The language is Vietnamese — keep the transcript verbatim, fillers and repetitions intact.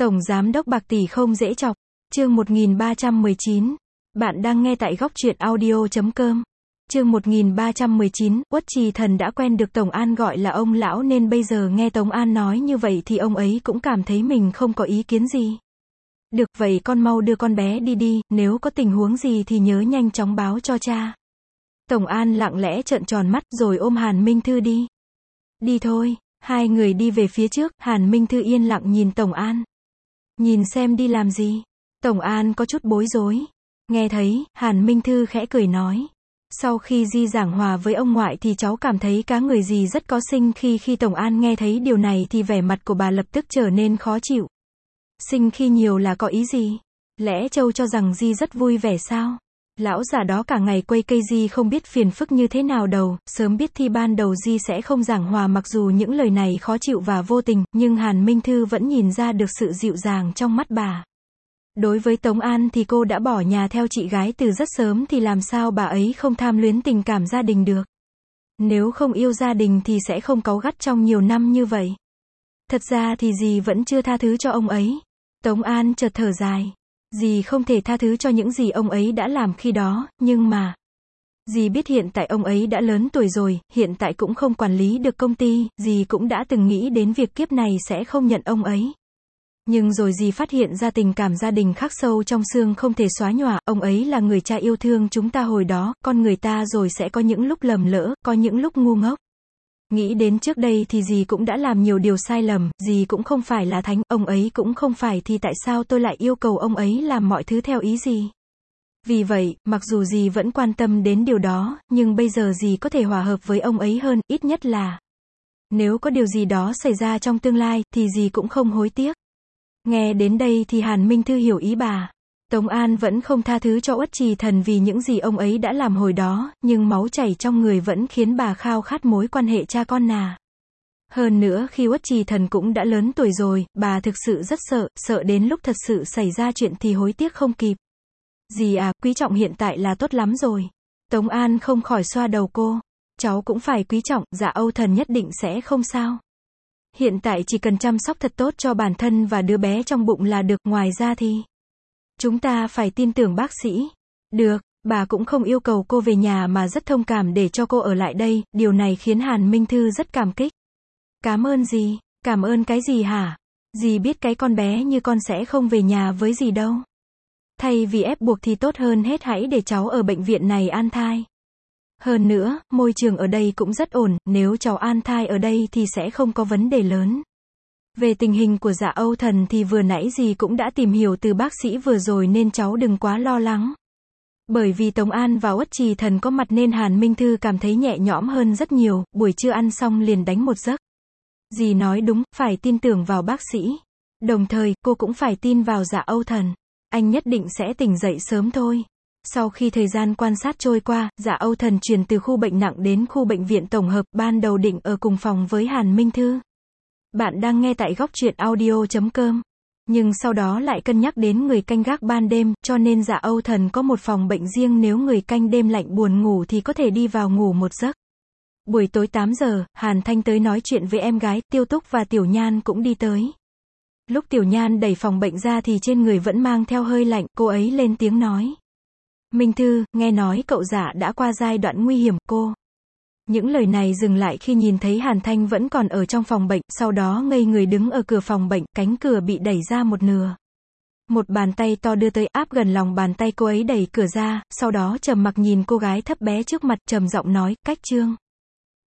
Tổng Giám đốc bạc tỷ không dễ chọc. Chương một nghìn ba trăm mười chín. Bạn đang nghe tại góc truyện audio chấm com. Chương một nghìn ba trăm mười chín, Uất Trì Thần đã quen được Tổng An gọi là ông lão nên bây giờ nghe Tổng An nói như vậy thì ông ấy cũng cảm thấy mình không có ý kiến gì. Được vậy con mau đưa con bé đi đi, nếu có tình huống gì thì nhớ nhanh chóng báo cho cha. Tổng An lặng lẽ trợn tròn mắt rồi ôm Hàn Minh Thư đi. Đi thôi, hai người đi về phía trước, Hàn Minh Thư yên lặng nhìn Tổng An. Nhìn xem đi làm gì? Tổng An có chút bối rối. Nghe thấy, Hàn Minh Thư khẽ cười nói. Sau khi Di giảng hòa với ông ngoại thì cháu cảm thấy cá người gì rất có sinh khi khi Tổng An nghe thấy điều này thì vẻ mặt của bà lập tức trở nên khó chịu. Sinh khi nhiều là có ý gì? Lẽ Châu cho rằng Di rất vui vẻ sao? Lão già đó cả ngày quây cây Di không biết phiền phức như thế nào đâu, sớm biết thi ban đầu Di sẽ không giảng hòa. Mặc dù những lời này khó chịu và vô tình, nhưng Hàn Minh Thư vẫn nhìn ra được sự dịu dàng trong mắt bà. Đối với Tống An thì cô đã bỏ nhà theo chị gái từ rất sớm thì làm sao bà ấy không tham luyến tình cảm gia đình được. Nếu không yêu gia đình thì sẽ không cáu gắt trong nhiều năm như vậy. Thật ra thì dì vẫn chưa tha thứ cho ông ấy. Tống An chợt thở dài. Dì không thể tha thứ cho những gì ông ấy đã làm khi đó, nhưng mà dì biết hiện tại ông ấy đã lớn tuổi rồi, hiện tại cũng không quản lý được công ty, dì cũng đã từng nghĩ đến việc kiếp này sẽ không nhận ông ấy. Nhưng rồi dì phát hiện ra tình cảm gia đình khắc sâu trong xương không thể xóa nhòa, ông ấy là người cha yêu thương chúng ta hồi đó, con người ta rồi sẽ có những lúc lầm lỡ, có những lúc ngu ngốc. Nghĩ đến trước đây thì dì cũng đã làm nhiều điều sai lầm, dì cũng không phải là thánh, ông ấy cũng không phải thì tại sao tôi lại yêu cầu ông ấy làm mọi thứ theo ý dì. Vì vậy, mặc dù dì vẫn quan tâm đến điều đó, nhưng bây giờ dì có thể hòa hợp với ông ấy hơn, ít nhất là nếu có điều gì đó xảy ra trong tương lai, thì dì cũng không hối tiếc. Nghe đến đây thì Hàn Minh Thư hiểu ý bà. Tống An vẫn không tha thứ cho Uất Trì Thần vì những gì ông ấy đã làm hồi đó, nhưng máu chảy trong người vẫn khiến bà khao khát mối quan hệ cha con nà. Hơn nữa khi Uất Trì Thần cũng đã lớn tuổi rồi, bà thực sự rất sợ, sợ đến lúc thật sự xảy ra chuyện thì hối tiếc không kịp. Dì à, quý trọng hiện tại là tốt lắm rồi. Tống An không khỏi xoa đầu cô. Cháu cũng phải quý trọng, dạ Âu Thần nhất định sẽ không sao. Hiện tại chỉ cần chăm sóc thật tốt cho bản thân và đứa bé trong bụng là được, ngoài ra thì chúng ta phải tin tưởng bác sĩ. Được, bà cũng không yêu cầu cô về nhà mà rất thông cảm để cho cô ở lại đây, điều này khiến Hàn Minh Thư rất cảm kích. Cảm ơn dì, cảm ơn cái gì hả? Dì biết cái con bé như con sẽ không về nhà với dì đâu. Thay vì ép buộc thì tốt hơn hết hãy để cháu ở bệnh viện này an thai. Hơn nữa, môi trường ở đây cũng rất ổn, nếu cháu an thai ở đây thì sẽ không có vấn đề lớn. Về tình hình của dạ Âu Thần thì vừa nãy dì cũng đã tìm hiểu từ bác sĩ vừa rồi nên cháu đừng quá lo lắng. Bởi vì Tống An và Uất Trì Thần có mặt nên Hàn Minh Thư cảm thấy nhẹ nhõm hơn rất nhiều, buổi trưa ăn xong liền đánh một giấc. Dì nói đúng, phải tin tưởng vào bác sĩ. Đồng thời, cô cũng phải tin vào dạ Âu Thần. Anh nhất định sẽ tỉnh dậy sớm thôi. Sau khi thời gian quan sát trôi qua, dạ Âu Thần chuyển từ khu bệnh nặng đến khu bệnh viện tổng hợp, ban đầu định ở cùng phòng với Hàn Minh Thư. Bạn đang nghe tại góc truyện audio chấm com. Nhưng sau đó lại cân nhắc đến người canh gác ban đêm, cho nên dạ Âu Thần có một phòng bệnh riêng, nếu người canh đêm lạnh buồn ngủ thì có thể đi vào ngủ một giấc. Buổi tối tám giờ, Hàn Thanh tới nói chuyện với em gái, Tiêu Túc và Tiểu Nhan cũng đi tới. Lúc Tiểu Nhan đẩy phòng bệnh ra thì trên người vẫn mang theo hơi lạnh, cô ấy lên tiếng nói. Minh Thư, nghe nói cậu dạ đã qua giai đoạn nguy hiểm, cô. Những lời này dừng lại khi nhìn thấy Hàn Thanh vẫn còn ở trong phòng bệnh, sau đó ngây người đứng ở cửa phòng bệnh, cánh cửa bị đẩy ra một nửa. Một bàn tay to đưa tới áp gần lòng bàn tay cô ấy đẩy cửa ra, sau đó trầm mặc nhìn cô gái thấp bé trước mặt, trầm giọng nói, Cách Trương.